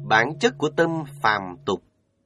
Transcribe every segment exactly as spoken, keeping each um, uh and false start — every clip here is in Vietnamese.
bản chất của tâm phàm tục.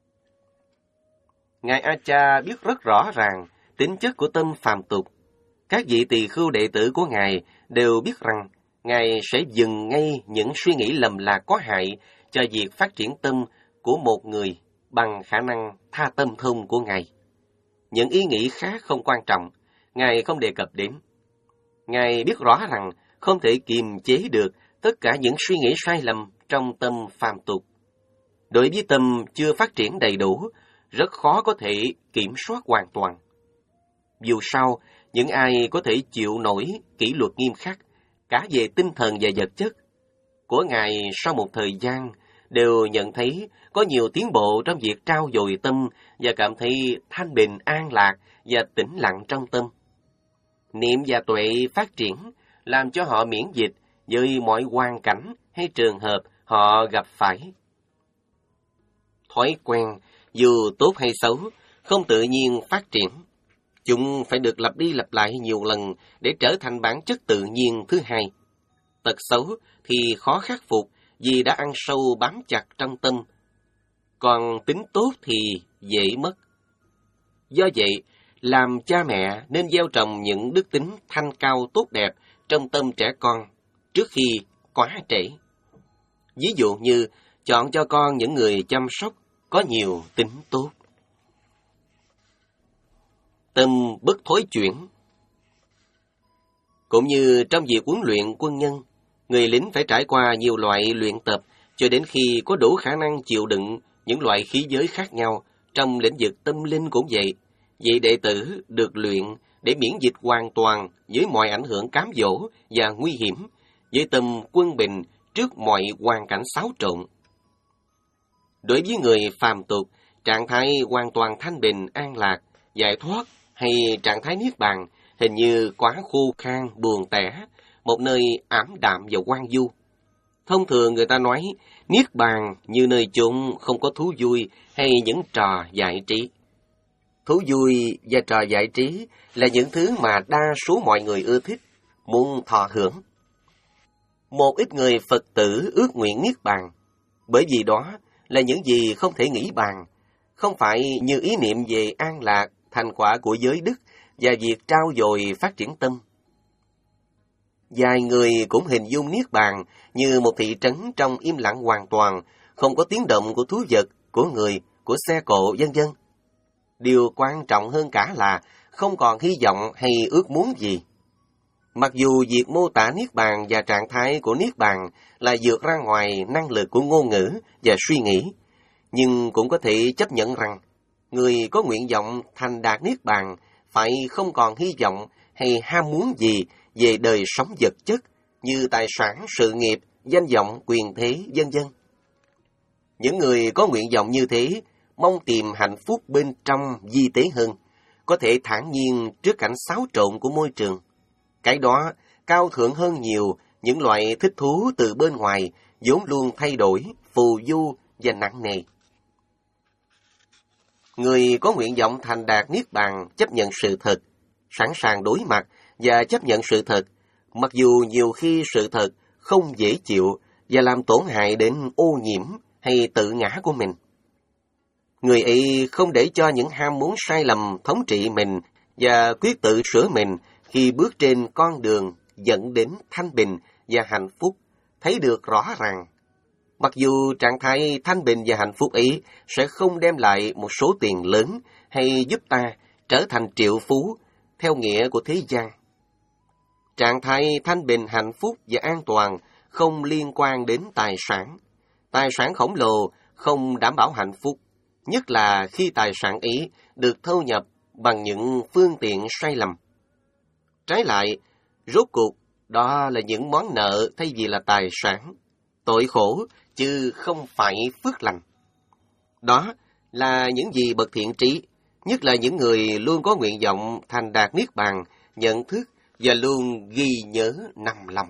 Ngài A Cha biết rất rõ ràng tính chất của tâm phàm tục. Các vị tỳ khưu đệ tử của Ngài đều biết rằng Ngài sẽ dừng ngay những suy nghĩ lầm lạc có hại cho việc phát triển tâm của một người bằng khả năng tha tâm thông của Ngài. Những ý nghĩ khác không quan trọng, Ngài không đề cập đến. Ngài biết rõ rằng không thể kiềm chế được tất cả những suy nghĩ sai lầm trong tâm phàm tục. Đối với tâm chưa phát triển đầy đủ, rất khó có thể kiểm soát hoàn toàn. Dù sao, những ai có thể chịu nổi kỷ luật nghiêm khắc, cả về tinh thần và vật chất, của Ngài sau một thời gian đều nhận thấy có nhiều tiến bộ trong việc trau dồi tâm và cảm thấy thanh bình an lạc và tĩnh lặng trong tâm. Niệm và tuệ phát triển làm cho họ miễn dịch với mọi hoàn cảnh hay trường hợp họ gặp phải. Thói quen, dù tốt hay xấu, không tự nhiên phát triển. Chúng phải được lặp đi lặp lại nhiều lần để trở thành bản chất tự nhiên thứ hai. Tật xấu thì khó khắc phục vì đã ăn sâu bám chặt trong tâm. Còn tính tốt thì dễ mất. Do vậy, làm cha mẹ nên gieo trồng những đức tính thanh cao tốt đẹp trong tâm trẻ con trước khi quá trễ. Ví dụ như chọn cho con những người chăm sóc có nhiều tính tốt. Tâm bất thối chuyển. Cũng như trong việc huấn luyện quân nhân, người lính phải trải qua nhiều loại luyện tập cho đến khi có đủ khả năng chịu đựng những loại khí giới khác nhau. Trong lĩnh vực tâm linh cũng vậy. Vị đệ tử được luyện để miễn dịch hoàn toàn với mọi ảnh hưởng cám dỗ và nguy hiểm, với tâm quân bình trước mọi hoàn cảnh xáo trộn. Đối với người phàm tục, trạng thái hoàn toàn thanh bình, an lạc, giải thoát hay trạng thái niết bàn hình như quá khô khan, buồn tẻ, một nơi ảm đạm và hoang vu. Thông thường người ta nói niết bàn như nơi chốn không có thú vui hay những trò giải trí. Thú vui và trò giải trí là những thứ mà đa số mọi người ưa thích, muốn thọ hưởng. Một ít người Phật tử ước nguyện niết bàn, bởi vì đó là những gì không thể nghĩ bàn, không phải như ý niệm về an lạc, thành quả của giới đức và việc trau dồi phát triển tâm. Vài người cũng hình dung niết bàn như một thị trấn trong im lặng hoàn toàn, không có tiếng động của thú vật, của người, của xe cộ, vân vân. Điều quan trọng hơn cả là không còn hy vọng hay ước muốn gì. Mặc dù việc mô tả niết bàn và trạng thái của niết bàn là vượt ra ngoài năng lực của ngôn ngữ và suy nghĩ, nhưng cũng có thể chấp nhận rằng người có nguyện vọng thành đạt niết bàn phải không còn hy vọng hay ham muốn gì về đời sống vật chất như tài sản, sự nghiệp, danh vọng, quyền thế, vân vân. Những người có nguyện vọng như thế mong tìm hạnh phúc bên trong vi tế hơn, có thể thản nhiên trước cảnh xáo trộn của môi trường. Cái đó cao thượng hơn nhiều những loại thích thú từ bên ngoài vốn luôn thay đổi, phù du và nặng nề. Người có nguyện vọng thành đạt niết bàn chấp nhận sự thật, sẵn sàng đối mặt và chấp nhận sự thật, mặc dù nhiều khi sự thật không dễ chịu và làm tổn hại đến ô nhiễm hay tự ngã của mình. Người ấy không để cho những ham muốn sai lầm thống trị mình và quyết tự sửa mình khi bước trên con đường dẫn đến thanh bình và hạnh phúc, thấy được rõ ràng. Mặc dù trạng thái thanh bình và hạnh phúc ấy sẽ không đem lại một số tiền lớn hay giúp ta trở thành triệu phú theo nghĩa của thế gian. Trạng thái thanh bình, hạnh phúc và an toàn không liên quan đến tài sản. Tài sản khổng lồ không đảm bảo hạnh phúc, nhất là khi tài sản ấy được thâu nhập bằng những phương tiện sai lầm. Trái lại, rốt cuộc, đó là những món nợ thay vì là tài sản. Tội khổ, chứ không phải phước lành. Đó là những gì bậc thiện trí, nhất là những người luôn có nguyện vọng thành đạt niết bàn, nhận thức và luôn ghi nhớ nằm lòng.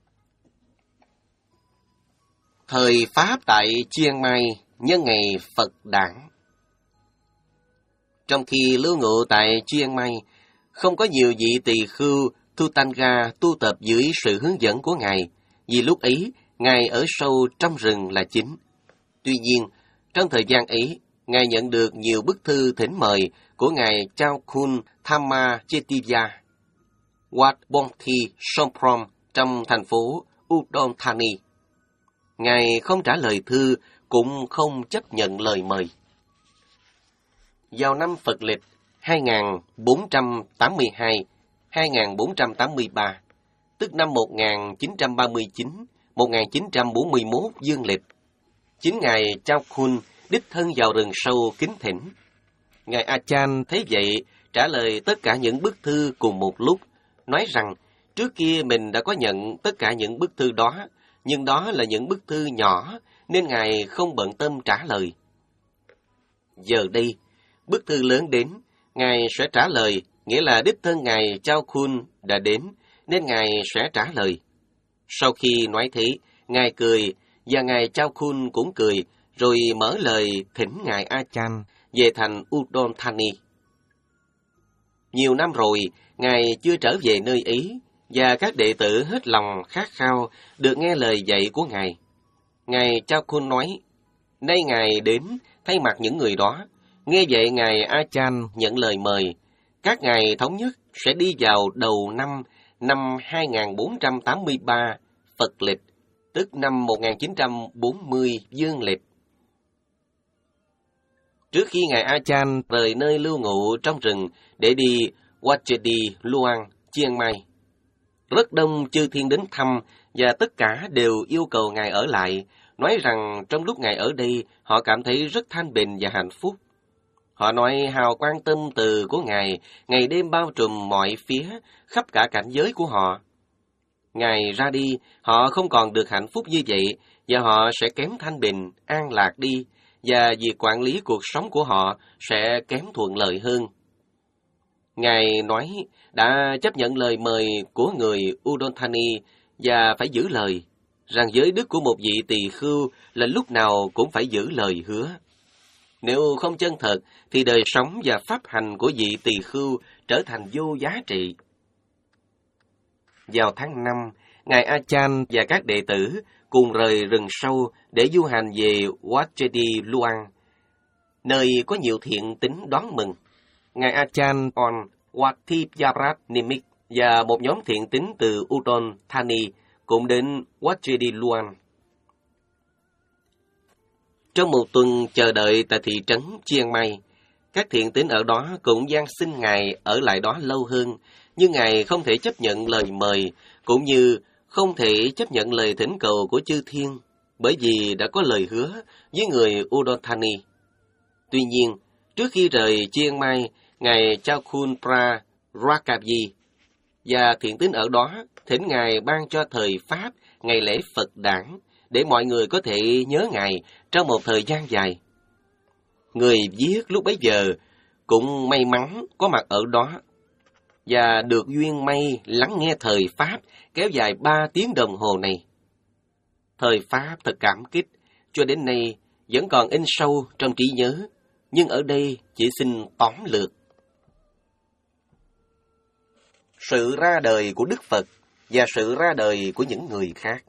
Thời Pháp tại Chiang Mai nhân ngày Phật Đản. Trong khi lưu ngụ tại Chiang Mai, không có nhiều vị tỳ khưu Thutanga tu tập dưới sự hướng dẫn của Ngài, vì lúc ấy Ngài ở sâu trong rừng là chính. Tuy nhiên, trong thời gian ấy, Ngài nhận được nhiều bức thư thỉnh mời của Ngài Chaukun Thamma Chettiya, Wat Bonthi Somprom trong thành phố Udon Thani. Ngài không trả lời thư, cũng không chấp nhận lời mời. Vào năm Phật lịch hai nghìn bốn trăm tám mươi hai đến hai nghìn bốn trăm tám mươi ba, tức năm một nghìn chín trăm ba mươi chín đến một nghìn chín trăm bốn mươi mốt dương lịch, chính Ngài Chaukun đích thân vào rừng sâu kính thỉnh. Ngài Achan thấy vậy, trả lời tất cả những bức thư cùng một lúc, nói rằng trước kia mình đã có nhận tất cả những bức thư đó, nhưng đó là những bức thư nhỏ, nên Ngài không bận tâm trả lời. Giờ đây, bức thư lớn đến, Ngài sẽ trả lời, nghĩa là đích thân Ngài Chaukun đã đến, nên Ngài sẽ trả lời. Sau khi nói thế, Ngài cười, và Ngài Chaukun cũng cười, rồi mở lời thỉnh Ngài Achan về thành Udon Thani. Nhiều năm rồi, Ngài chưa trở về nơi ấy, và các đệ tử hết lòng khát khao được nghe lời dạy của Ngài. Ngài Chaukun nói, nay Ngài đến thay mặt những người đó. Nghe vậy Ngài Achan nhận lời mời. Các ngài thống nhất sẽ đi vào đầu năm năm hai nghìn bốn trăm tám mươi ba Phật lịch, tức năm một nghìn chín trăm bốn mươi dương lịch. Trước khi Ngài Achan rời nơi lưu ngụ trong rừng để đi Wat Luang, Chiang Mai, rất đông chư thiên đến thăm và tất cả đều yêu cầu Ngài ở lại, nói rằng trong lúc Ngài ở đây họ cảm thấy rất thanh bình và hạnh phúc. Họ nói hào quang tâm từ của Ngài ngày đêm bao trùm mọi phía, khắp cả cảnh giới của họ. Ngài ra đi, họ không còn được hạnh phúc như vậy, và họ sẽ kém thanh bình, an lạc đi, và việc quản lý cuộc sống của họ sẽ kém thuận lợi hơn. Ngài nói đã chấp nhận lời mời của người Udon Thani và phải giữ lời, rằng giới đức của một vị tỳ khưu là lúc nào cũng phải giữ lời hứa. Nếu không chân thật, thì đời sống và pháp hành của vị tỳ khưu trở thành vô giá trị. Vào tháng năm, Ngài Achan và các đệ tử cùng rời rừng sâu để du hành về Wat Luang, nơi có nhiều thiện tín đón mừng. Ngài Achan on Watthipyarat Nimik và một nhóm thiện tín từ Udon Thani cũng đến Wat Luang. Trong một tuần chờ đợi tại thị trấn Chiang Mai, các thiện tín ở đó cũng van xin Ngài ở lại đó lâu hơn, nhưng Ngài không thể chấp nhận lời mời, cũng như không thể chấp nhận lời thỉnh cầu của chư thiên, bởi vì đã có lời hứa với người Udon Thani. Tuy nhiên, trước khi rời Chiang Mai, Ngài Chaukun Pra Rakabji và thiện tín ở đó thỉnh Ngài ban cho thời Pháp ngày lễ Phật đản, để mọi người có thể nhớ Ngài trong một thời gian dài. Người viết lúc bấy giờ cũng may mắn có mặt ở đó, và được duyên may lắng nghe thời Pháp kéo dài ba tiếng đồng hồ này. Thời Pháp thật cảm kích, cho đến nay vẫn còn in sâu trong trí nhớ, nhưng ở đây chỉ xin tóm lược. Sự ra đời của Đức Phật và sự ra đời của những người khác.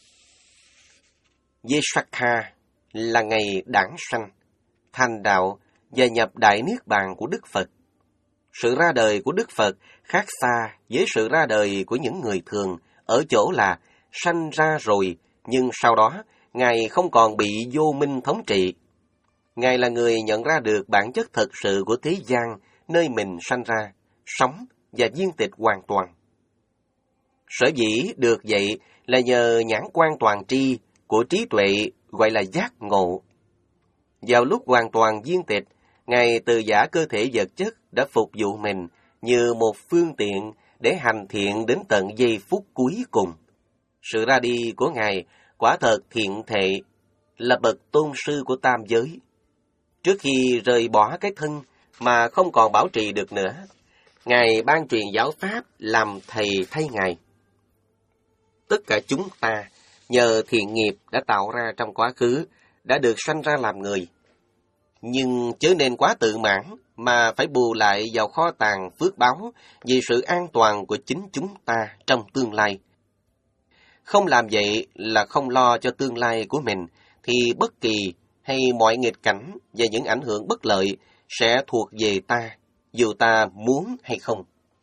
Vesakha là ngày đản sanh, thành đạo và nhập đại niết bàn của Đức Phật. Sự ra đời của Đức Phật khác xa với sự ra đời của những người thường, ở chỗ là sanh ra rồi, nhưng sau đó Ngài không còn bị vô minh thống trị. Ngài là người nhận ra được bản chất thật sự của thế gian nơi mình sanh ra, sống và viên tịch hoàn toàn. Sở dĩ được vậy là nhờ nhãn quan toàn tri của trí tuệ gọi là giác ngộ. Vào lúc hoàn toàn viên tịch, Ngài từ giả cơ thể vật chất đã phục vụ mình như một phương tiện để hành thiện đến tận giây phút cuối cùng. Sự ra đi của Ngài quả thật thiện thệ, là bậc tôn sư của tam giới. Trước khi rời bỏ cái thân mà không còn bảo trì được nữa, Ngài ban truyền giáo pháp làm thầy thay Ngài. Tất cả chúng ta, nhờ thiện nghiệp đã tạo ra trong quá khứ, đã được sanh ra làm người. Nhưng chớ nên quá tự mãn mà phải bù lại vào kho tàng phước báo vì sự an toàn của chính chúng ta trong tương lai. Không làm vậy là không lo cho tương lai của mình, thì bất kỳ hay mọi nghịch cảnh và những ảnh hưởng bất lợi sẽ thuộc về ta, dù ta muốn hay không.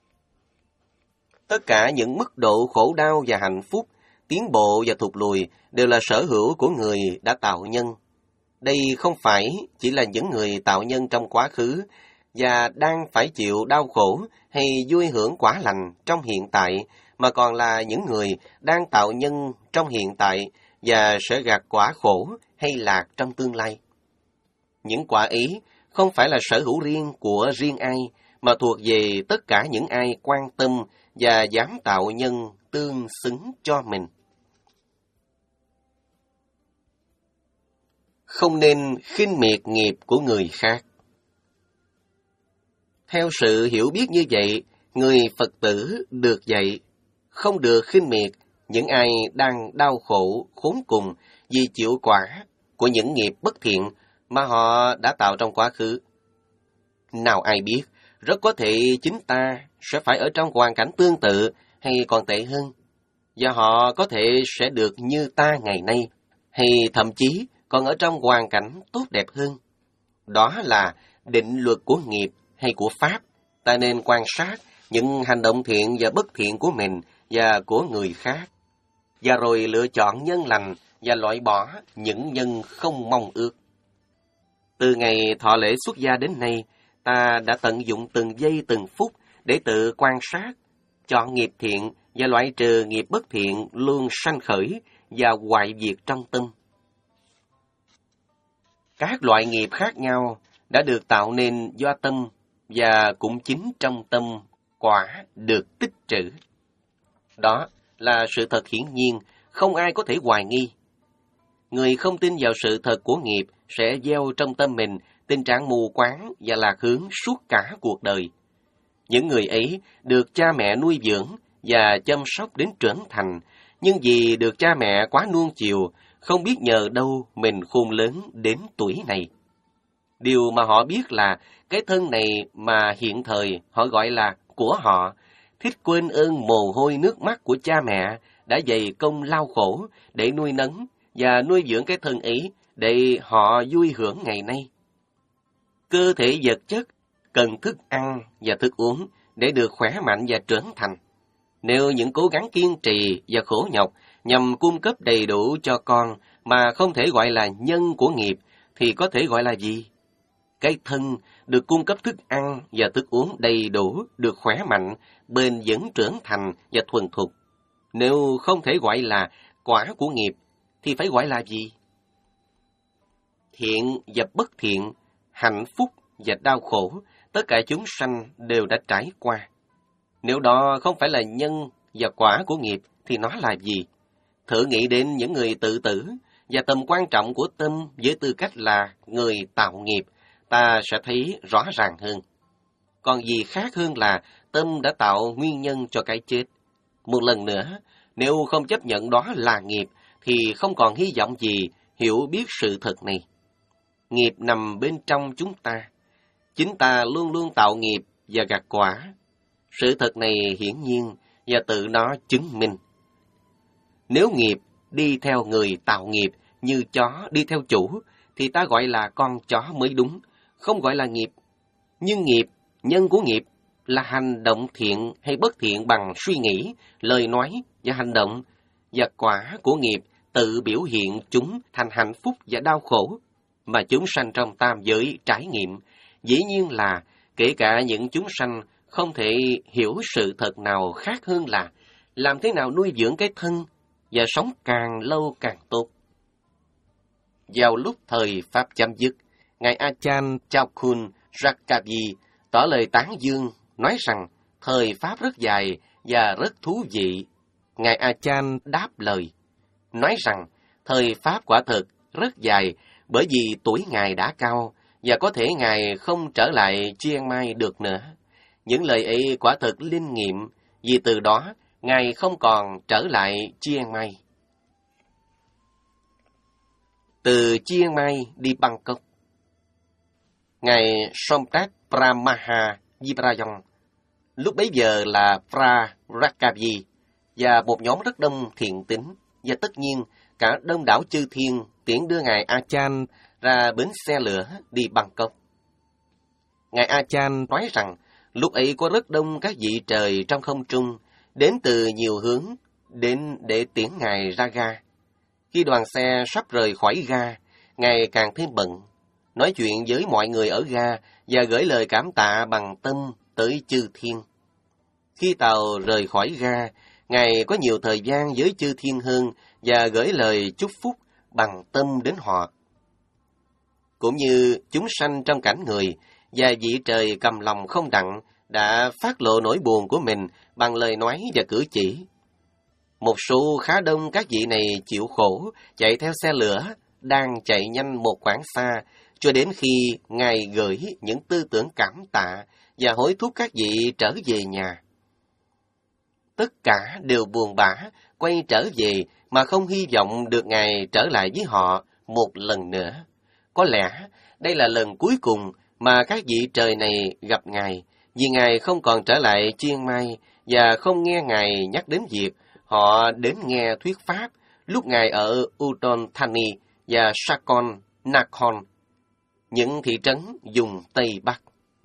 Tất cả những mức độ khổ đau và hạnh phúc, tiến bộ và thụt lùi đều là sở hữu của người đã tạo nhân. Đây không phải chỉ là những người tạo nhân trong quá khứ và đang phải chịu đau khổ hay vui hưởng quả lành trong hiện tại, mà còn là những người đang tạo nhân trong hiện tại và sẽ gặt quả khổ hay lạc trong tương lai. Những quả ấy không phải là sở hữu riêng của riêng ai, mà thuộc về tất cả những ai quan tâm và dám tạo nhân tương xứng cho mình. Không nên khinh miệt nghiệp của người khác. Theo sự hiểu biết như vậy, người Phật tử được dạy không được khinh miệt những ai đang đau khổ, khốn cùng vì chịu quả của những nghiệp bất thiện mà họ đã tạo trong quá khứ. Nào ai biết, rất có thể chính ta sẽ phải ở trong hoàn cảnh tương tự hay còn tệ hơn, và họ có thể sẽ được như ta ngày nay, hay thậm chí còn ở trong hoàn cảnh tốt đẹp hơn. Đó là định luật của nghiệp hay của Pháp. Ta nên quan sát những hành động thiện và bất thiện của mình và của người khác, và rồi lựa chọn nhân lành và loại bỏ những nhân không mong ước. Từ ngày thọ lễ xuất gia đến nay, ta đã tận dụng từng giây từng phút để tự quan sát, chọn nghiệp thiện và loại trừ nghiệp bất thiện luôn sanh khởi và hoại diệt trong tâm. Các loại nghiệp khác nhau đã được tạo nên do tâm, và cũng chính trong tâm quả được tích trữ. Đó là sự thật hiển nhiên, không ai có thể hoài nghi. Người không tin vào sự thật của nghiệp sẽ gieo trong tâm mình tình trạng mù quáng và lạc hướng suốt cả cuộc đời. Những người ấy được cha mẹ nuôi dưỡng và chăm sóc đến trưởng thành, nhưng vì được cha mẹ quá nuông chiều, không biết nhờ đâu mình khôn lớn đến tuổi này. Điều mà họ biết là cái thân này mà hiện thời họ gọi là của họ, thích quên ơn mồ hôi nước mắt của cha mẹ đã dày công lao khổ để nuôi nấng và nuôi dưỡng cái thân ấy để họ vui hưởng ngày nay. Cơ thể vật chất cần thức ăn và thức uống để được khỏe mạnh và trưởng thành. Nếu những cố gắng kiên trì và khổ nhọc nhằm cung cấp đầy đủ cho con mà không thể gọi là nhân của nghiệp, thì có thể gọi là gì? Cái thân được cung cấp thức ăn và thức uống đầy đủ, được khỏe mạnh, bền vững trưởng thành và thuần thục. Nếu không thể gọi là quả của nghiệp, thì phải gọi là gì? Thiện và bất thiện, hạnh phúc và đau khổ, tất cả chúng sanh đều đã trải qua. Nếu đó không phải là nhân và quả của nghiệp, thì nó là gì? Thử nghĩ đến những người tự tử và tầm quan trọng của tâm với tư cách là người tạo nghiệp, ta sẽ thấy rõ ràng hơn. Còn gì khác hơn là tâm đã tạo nguyên nhân cho cái chết. Một lần nữa, nếu không chấp nhận đó là nghiệp, thì không còn hy vọng gì hiểu biết sự thật này. Nghiệp nằm bên trong chúng ta. Chính ta luôn luôn tạo nghiệp và gặt quả. Sự thật này hiển nhiên và tự nó chứng minh. Nếu nghiệp đi theo người tạo nghiệp như chó đi theo chủ, thì ta gọi là con chó mới đúng, không gọi là nghiệp. Nhưng nghiệp, nhân của nghiệp, là hành động thiện hay bất thiện bằng suy nghĩ, lời nói và hành động, và quả của nghiệp tự biểu hiện chúng thành hạnh phúc và đau khổ, mà chúng sanh trong tam giới trải nghiệm. Dĩ nhiên là kể cả những chúng sanh không thể hiểu sự thật nào khác hơn là làm thế nào nuôi dưỡng cái thân và sống càng lâu càng tốt. Vào lúc thời Pháp chấm dứt, Ngài Achan Chokun Rakkaji tỏ lời tán dương, nói rằng thời Pháp rất dài và rất thú vị. Ngài Achan đáp lời, nói rằng thời Pháp quả thực rất dài bởi vì tuổi Ngài đã cao và có thể Ngài không trở lại Chiang Mai được nữa. Những lời ấy quả thực linh nghiệm, vì từ đó Ngài không còn trở lại Chiang Mai. Từ Chiang Mai đi Bangkok, Ngài Somtat Pramaha Vibrayong, lúc bấy giờ là Phra Rakkaji, và một nhóm rất đông thiện tín, và tất nhiên cả đông đảo chư thiên tiễn đưa Ngài Achan ra bến xe lửa đi Bangkok. Ngài A Chan nói rằng lúc ấy có rất đông các vị trời trong không trung, đến từ nhiều hướng, đến để tiễn Ngài ra ga. Khi đoàn xe sắp rời khỏi ga, Ngài càng thêm bận, nói chuyện với mọi người ở ga và gửi lời cảm tạ bằng tâm tới chư thiên. Khi tàu rời khỏi ga, Ngài có nhiều thời gian với chư thiên hơn và gửi lời chúc phúc bằng tâm đến họ. Cũng như chúng sanh trong cảnh người và vị trời cầm lòng không đặng đã phát lộ nỗi buồn của mình bằng lời nói và cử chỉ. Một số khá đông các vị này chịu khổ chạy theo xe lửa, đang chạy nhanh một quãng xa, cho đến khi Ngài gửi những tư tưởng cảm tạ và hối thúc các vị trở về nhà. Tất cả đều buồn bã, quay trở về mà không hy vọng được Ngài trở lại với họ một lần nữa. Có lẽ đây là lần cuối cùng mà các vị trời này gặp Ngài, vì Ngài không còn trở lại Chiang Mai và không nghe Ngài nhắc đến việc họ đến nghe thuyết pháp lúc Ngài ở Udon Thani và Sakon Nakhon, những thị trấn vùng Tây Bắc.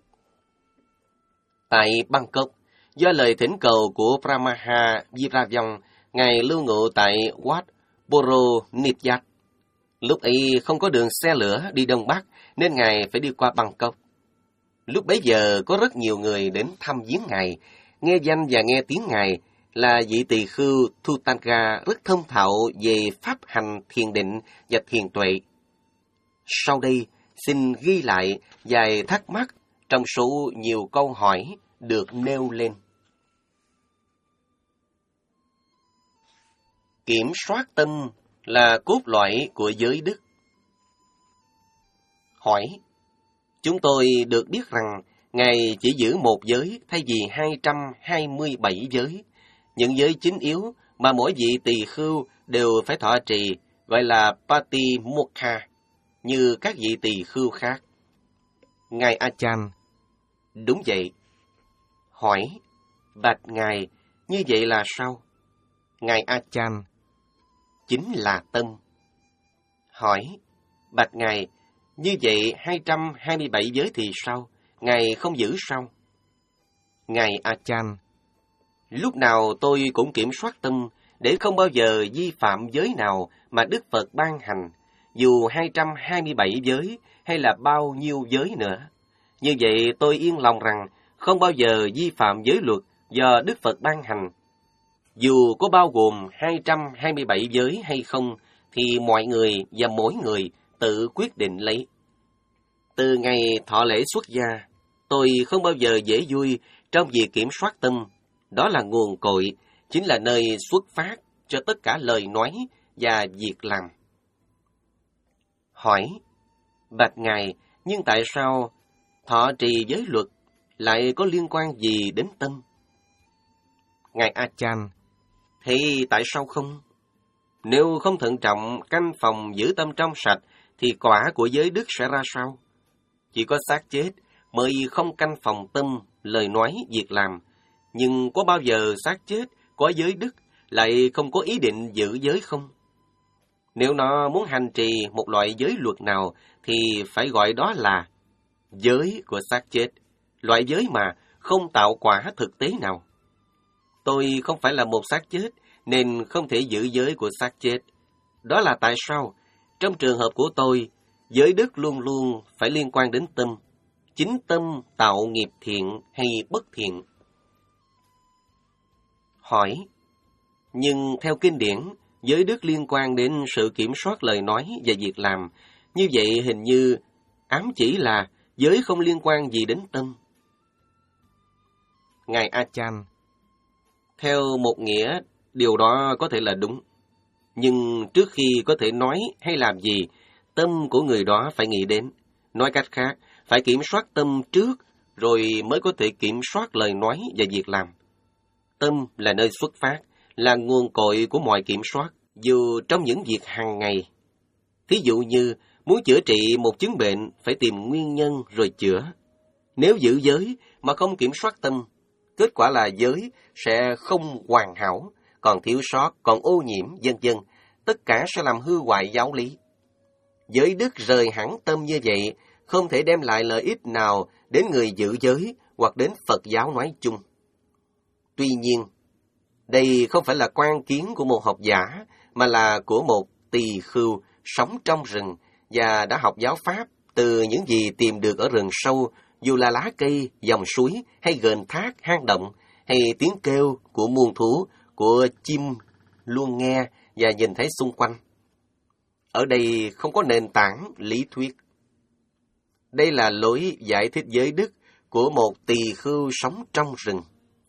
Tại Bangkok, do lời thỉnh cầu của Paramaha Viravong, Ngài lưu ngụ tại Wat Boro Nipyat. Lúc ấy không có đường xe lửa đi Đông Bắc, nên Ngài phải đi qua Bangkok. Lúc bấy giờ có rất nhiều người đến thăm viếng Ngài, nghe danh và nghe tiếng Ngài là vị tỳ khưu Thutanga rất thông thạo về pháp hành thiền định và thiền tuệ. Sau đây, xin ghi lại vài thắc mắc trong số nhiều câu hỏi được nêu lên. Kiểm soát tâm là cốt lõi của giới đức. Hỏi: chúng tôi được biết rằng Ngài chỉ giữ một giới thay vì hai trăm hai mươi bảy giới. Những giới chính yếu mà mỗi vị tỳ khưu đều phải thọ trì gọi là Patimokkha, như các vị tỳ khưu khác. Ngài A Chan: đúng vậy. Hỏi: bạch Ngài, như vậy là sao? Ngài A Chan: chính là tâm. Hỏi: bạch Ngài, như vậy hai trăm hai mươi bảy giới thì sao? Ngài không giữ sao? Ngài A Chan: lúc nào tôi cũng kiểm soát tâm để không bao giờ vi phạm giới nào mà Đức Phật ban hành, dù hai trăm hai mươi bảy giới hay là bao nhiêu giới nữa. Như vậy tôi yên lòng rằng không bao giờ vi phạm giới luật do Đức Phật ban hành. Dù có bao gồm hai trăm hai mươi bảy giới hay không, thì mọi người và mỗi người tự quyết định lấy. Từ ngày thọ lễ xuất gia, tôi không bao giờ dễ vui trong việc kiểm soát tâm. Đó là nguồn cội, chính là nơi xuất phát cho tất cả lời nói và việc làm. Hỏi: bạch Ngài, nhưng tại sao thọ trì giới luật lại có liên quan gì đến tâm? Ngài A Chan: thì tại sao không? Nếu không thận trọng canh phòng giữ tâm trong sạch, thì quả của giới đức sẽ ra sao? Chỉ có xác chết mới không canh phòng tâm, lời nói, việc làm. Nhưng có bao giờ xác chết có giới đức lại không có ý định giữ giới không? Nếu nó muốn hành trì một loại giới luật nào thì phải gọi đó là giới của xác chết, loại giới mà không tạo quả thực tế nào. Tôi không phải là một xác chết nên không thể giữ giới của xác chết. Đó là tại sao trong trường hợp của tôi, giới đức luôn luôn phải liên quan đến tâm. Chính tâm tạo nghiệp thiện hay bất thiện. Hỏi: nhưng theo kinh điển, giới đức liên quan đến sự kiểm soát lời nói và việc làm. Như vậy hình như ám chỉ là giới không liên quan gì đến tâm. Ngài A Chan: theo một nghĩa, điều đó có thể là đúng. Nhưng trước khi có thể nói hay làm gì, tâm của người đó phải nghĩ đến. Nói cách khác, phải kiểm soát tâm trước, rồi mới có thể kiểm soát lời nói và việc làm. Tâm là nơi xuất phát, là nguồn cội của mọi kiểm soát, dù trong những việc hàng ngày. Thí dụ như, muốn chữa trị một chứng bệnh, phải tìm nguyên nhân rồi chữa. Nếu giữ giới mà không kiểm soát tâm, kết quả là giới sẽ không hoàn hảo, còn thiếu sót, còn ô nhiễm, vân vân. Tất cả sẽ làm hư hoại giáo lý. Giới đức rời hẳn tâm như vậy, không thể đem lại lợi ích nào đến người giữ giới hoặc đến Phật giáo nói chung. Tuy nhiên, đây không phải là quan kiến của một học giả, mà là của một tỳ khưu sống trong rừng và đã học giáo Pháp từ những gì tìm được ở rừng sâu, dù là lá cây, dòng suối, hay gền thác, hang động, hay tiếng kêu của muôn thú, của chim luôn nghe và nhìn thấy xung quanh. Ở đây không có nền tảng lý thuyết. Đây là lối giải thích giới đức của một tỳ khưu sống trong rừng.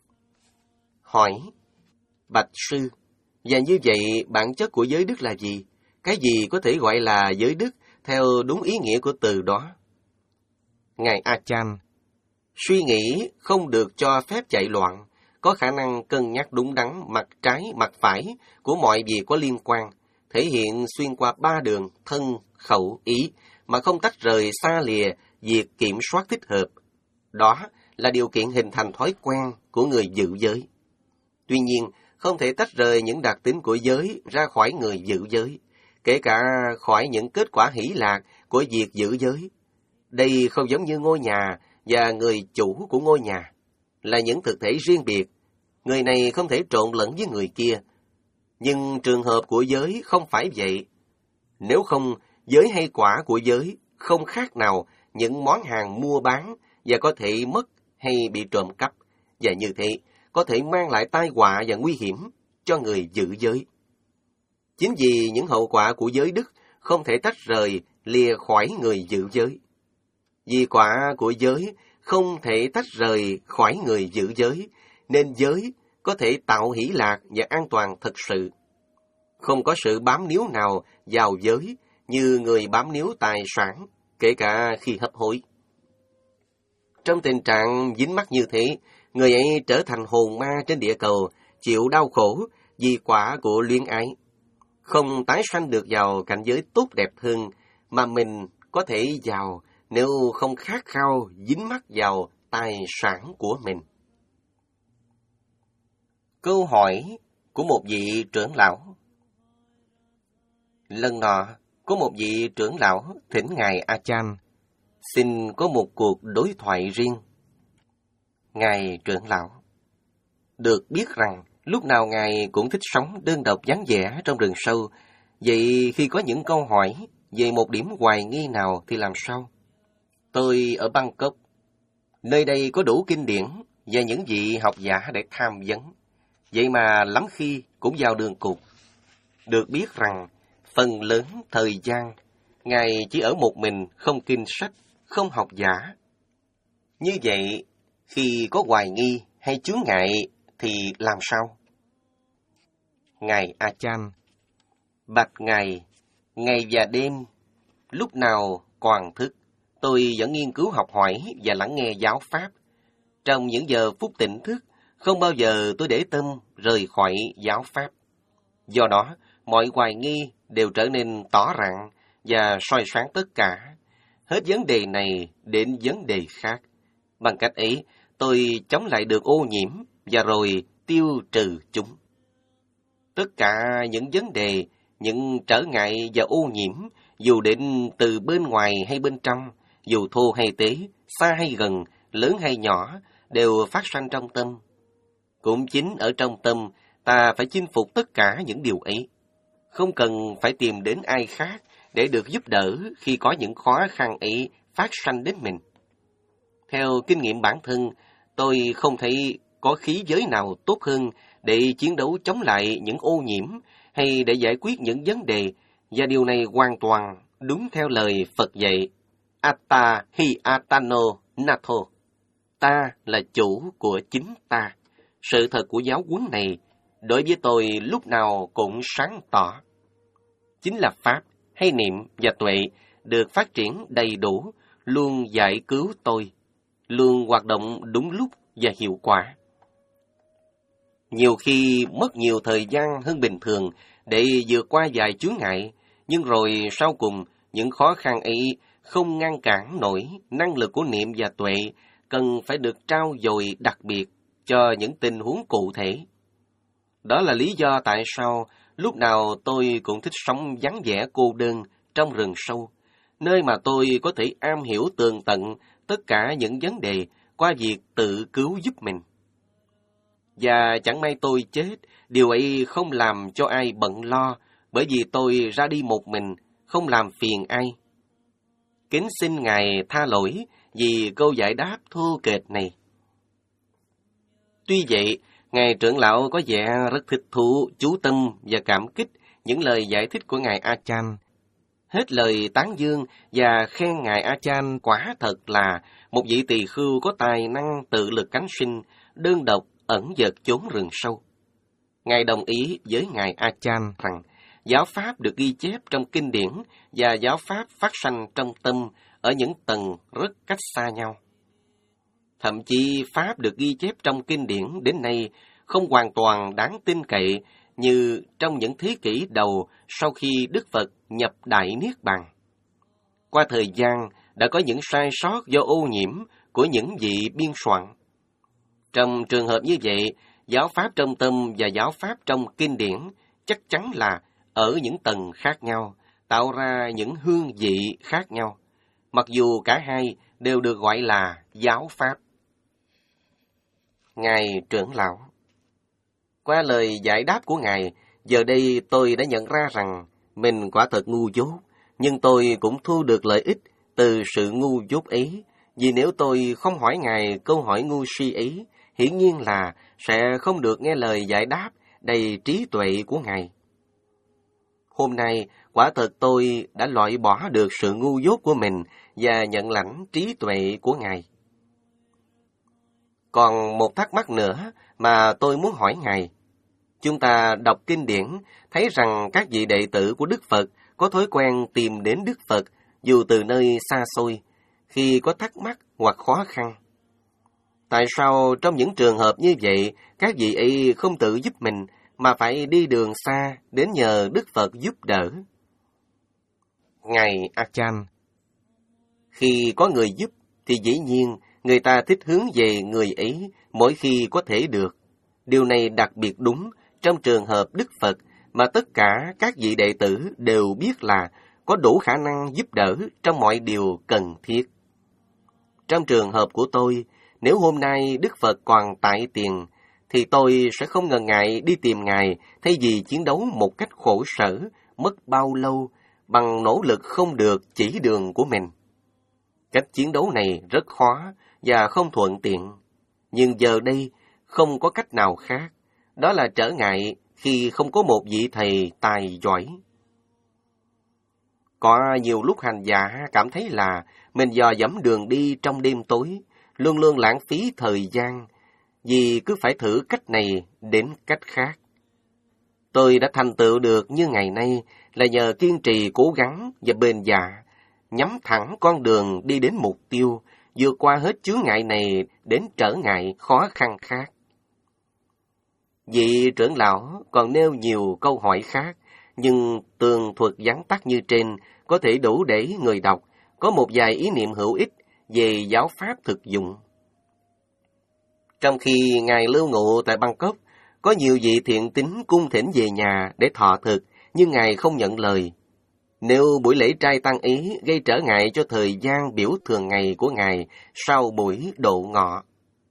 Hỏi: Bạch sư, và như vậy bản chất của giới đức là gì? Cái gì có thể gọi là giới đức theo đúng ý nghĩa của từ đó? Ngài A Chan: Suy nghĩ không được cho phép chạy loạn, có khả năng cân nhắc đúng đắn mặt trái mặt phải của mọi việc có liên quan, thể hiện xuyên qua ba đường thân, khẩu, ý, mà không tách rời xa lìa việc kiểm soát thích hợp. Đó là điều kiện hình thành thói quen của người giữ giới. Tuy nhiên, không thể tách rời những đặc tính của giới ra khỏi người giữ giới, kể cả khỏi những kết quả hỷ lạc của việc giữ giới. Đây không giống như ngôi nhà và người chủ của ngôi nhà, là những thực thể riêng biệt. Người này không thể trộn lẫn với người kia. Nhưng trường hợp của giới không phải vậy. Nếu không, giới hay quả của giới không khác nào những món hàng mua bán và có thể mất hay bị trộm cắp, và như thế có thể mang lại tai họa và nguy hiểm cho người giữ giới. Chính vì những hậu quả của giới đức không thể tách rời lìa khỏi người giữ giới. Vì quả của giới không thể tách rời khỏi người giữ giới, nên giới có thể tạo hỷ lạc và an toàn thực sự. Không có sự bám níu nào vào giới như người bám níu tài sản, kể cả khi hấp hối. Trong tình trạng dính mắc như thế, người ấy trở thành hồn ma trên địa cầu, chịu đau khổ vì quả của luyến ái. Không tái sanh được vào cảnh giới tốt đẹp hơn mà mình có thể vào nếu không khát khao dính mắc vào tài sản của mình. Câu hỏi của một vị trưởng lão. Lần nọ, có một vị trưởng lão thỉnh Ngài A Chan xin có một cuộc đối thoại riêng. Ngài trưởng lão được biết rằng lúc nào Ngài cũng thích sống đơn độc vắng vẻ trong rừng sâu, vậy khi có những câu hỏi về một điểm hoài nghi nào thì làm sao? Tôi ở Bangkok, nơi đây có đủ kinh điển và những vị học giả để tham vấn, vậy mà lắm khi cũng vào đường cụt. Được biết rằng phần lớn thời gian Ngài chỉ ở một mình, không kinh sách, không học giả. Như vậy, khi có hoài nghi hay chướng ngại thì làm sao? Ngài A Chan: Bạch Ngài, ngày và đêm, lúc nào còn thức, tôi vẫn nghiên cứu học hỏi và lắng nghe giáo pháp. Trong những giờ phút tỉnh thức, không bao giờ tôi để tâm rời khỏi giáo pháp. Do đó, mọi hoài nghi đều trở nên tỏ rạng và soi sáng tất cả, hết vấn đề này đến vấn đề khác. Bằng cách ấy, tôi chống lại được ô nhiễm và rồi tiêu trừ chúng. Tất cả những vấn đề, những trở ngại và ô nhiễm, dù đến từ bên ngoài hay bên trong, dù thô hay tế, xa hay gần, lớn hay nhỏ, đều phát sanh trong tâm. Cũng chính ở trong tâm, ta phải chinh phục tất cả những điều ấy. Không cần phải tìm đến ai khác để được giúp đỡ khi có những khó khăn ấy phát sanh đến mình. Theo kinh nghiệm bản thân, tôi không thấy có khí giới nào tốt hơn để chiến đấu chống lại những ô nhiễm hay để giải quyết những vấn đề, và điều này hoàn toàn đúng theo lời Phật dạy: Atta hi atano natho. Ta là chủ của chính ta. Sự thật của giáo huấn này đối với tôi lúc nào cũng sáng tỏ. Chính là pháp hay niệm và tuệ được phát triển đầy đủ, luôn giải cứu tôi, luôn hoạt động đúng lúc và hiệu quả. Nhiều khi mất nhiều thời gian hơn bình thường để vượt qua vài chướng ngại, nhưng rồi sau cùng những khó khăn ấy không ngăn cản nổi năng lực của niệm và tuệ, cần phải được trao dồi đặc biệt cho những tình huống cụ thể. Đó là lý do tại sao lúc nào tôi cũng thích sống vắng vẻ cô đơn trong rừng sâu, nơi mà tôi có thể am hiểu tường tận tất cả những vấn đề qua việc tự cứu giúp mình. Và chẳng may tôi chết, điều ấy không làm cho ai bận lo, bởi vì tôi ra đi một mình, không làm phiền ai. Kính xin Ngài tha lỗi vì câu giải đáp thô kệch này. Tuy vậy, Ngài trưởng lão có vẻ rất thích thú, chú tâm và cảm kích những lời giải thích của Ngài A Chan. Hết lời tán dương và khen Ngài A Chan quả thật là một vị tỳ khưu có tài năng tự lực cánh sinh, đơn độc ẩn dật chốn rừng sâu. Ngài đồng ý với Ngài A Chan rằng giáo pháp được ghi chép trong kinh điển và giáo pháp phát sanh trong tâm ở những tầng rất cách xa nhau. Thậm chí pháp được ghi chép trong kinh điển đến nay không hoàn toàn đáng tin cậy như trong những thế kỷ đầu sau khi Đức Phật nhập Đại Niết Bàn. Qua thời gian đã có những sai sót do ô nhiễm của những vị biên soạn. Trong trường hợp như vậy, giáo pháp trong tâm và giáo pháp trong kinh điển chắc chắn là ở những tầng khác nhau, tạo ra những hương vị khác nhau, mặc dù cả hai đều được gọi là giáo pháp. Ngài trưởng lão, qua lời giải đáp của Ngài, giờ đây tôi đã nhận ra rằng mình quả thật ngu dốt, nhưng tôi cũng thu được lợi ích từ sự ngu dốt ấy, vì nếu tôi không hỏi Ngài câu hỏi ngu si ấy, hiển nhiên là sẽ không được nghe lời giải đáp đầy trí tuệ của Ngài. Hôm nay, quả thật tôi đã loại bỏ được sự ngu dốt của mình và nhận lãnh trí tuệ của Ngài. Còn một thắc mắc nữa mà tôi muốn hỏi Ngài. Chúng ta đọc kinh điển thấy rằng các vị đệ tử của Đức Phật có thói quen tìm đến Đức Phật dù từ nơi xa xôi khi có thắc mắc hoặc khó khăn. Tại sao trong những trường hợp như vậy các vị ấy không tự giúp mình mà phải đi đường xa đến nhờ Đức Phật giúp đỡ? Ngài A Chan, khi có người giúp thì dĩ nhiên người ta thích hướng về người ấy mỗi khi có thể được. Điều này đặc biệt đúng trong trường hợp Đức Phật mà tất cả các vị đệ tử đều biết là có đủ khả năng giúp đỡ trong mọi điều cần thiết. Trong trường hợp của tôi, nếu hôm nay Đức Phật còn tại tiền, thì tôi sẽ không ngần ngại đi tìm Ngài thay vì chiến đấu một cách khổ sở, mất bao lâu, bằng nỗ lực không được chỉ đường của mình. Cách chiến đấu này rất khó và không thuận tiện, nhưng giờ đây không có cách nào khác. Đó là trở ngại khi không có một vị thầy tài giỏi. Có nhiều lúc hành giả cảm thấy là mình dò dẫm đường đi trong đêm tối, luôn luôn lãng phí thời gian, vì cứ phải thử cách này đến cách khác. Tôi đã thành tựu được như ngày nay là nhờ kiên trì cố gắng và bền dạ, nhắm thẳng con đường đi đến mục tiêu, vượt qua hết chướng ngại này đến trở ngại khó khăn khác. Vị trưởng lão còn nêu nhiều câu hỏi khác, nhưng tường thuật vắn tắt như trên có thể đủ để người đọc có một vài ý niệm hữu ích về giáo pháp thực dụng. Trong khi Ngài lưu ngụ tại Bangkok, có nhiều vị thiện tín cung thỉnh về nhà để thọ thực, nhưng Ngài không nhận lời. Nếu buổi lễ trai tăng ý gây trở ngại cho thời gian biểu thường ngày của Ngài sau buổi độ ngọ.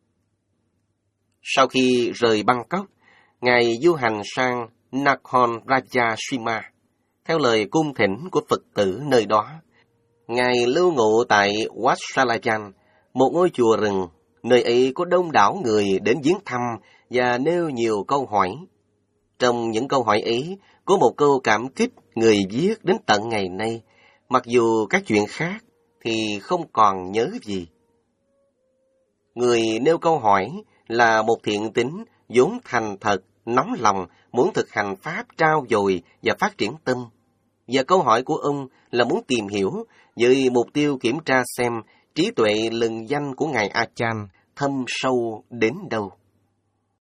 Sau khi rời Bangkok, Ngài du hành sang Nakhon Ratchasima, theo lời cung thỉnh của Phật tử nơi đó. Ngài lưu ngụ tại Wat Salajan, một ngôi chùa rừng. Nơi ấy có đông đảo người đến viếng thăm và nêu nhiều câu hỏi. Trong những câu hỏi ấy, có một câu cảm kích người viết đến tận ngày nay, mặc dù các chuyện khác thì không còn nhớ gì. Người nêu câu hỏi là một thiện tín vốn thành thật, nóng lòng, muốn thực hành pháp trao dồi và phát triển tâm. Và câu hỏi của ông là muốn tìm hiểu với mục tiêu kiểm tra xem trí tuệ lừng danh của Ngài A Chan thâm sâu đến đâu.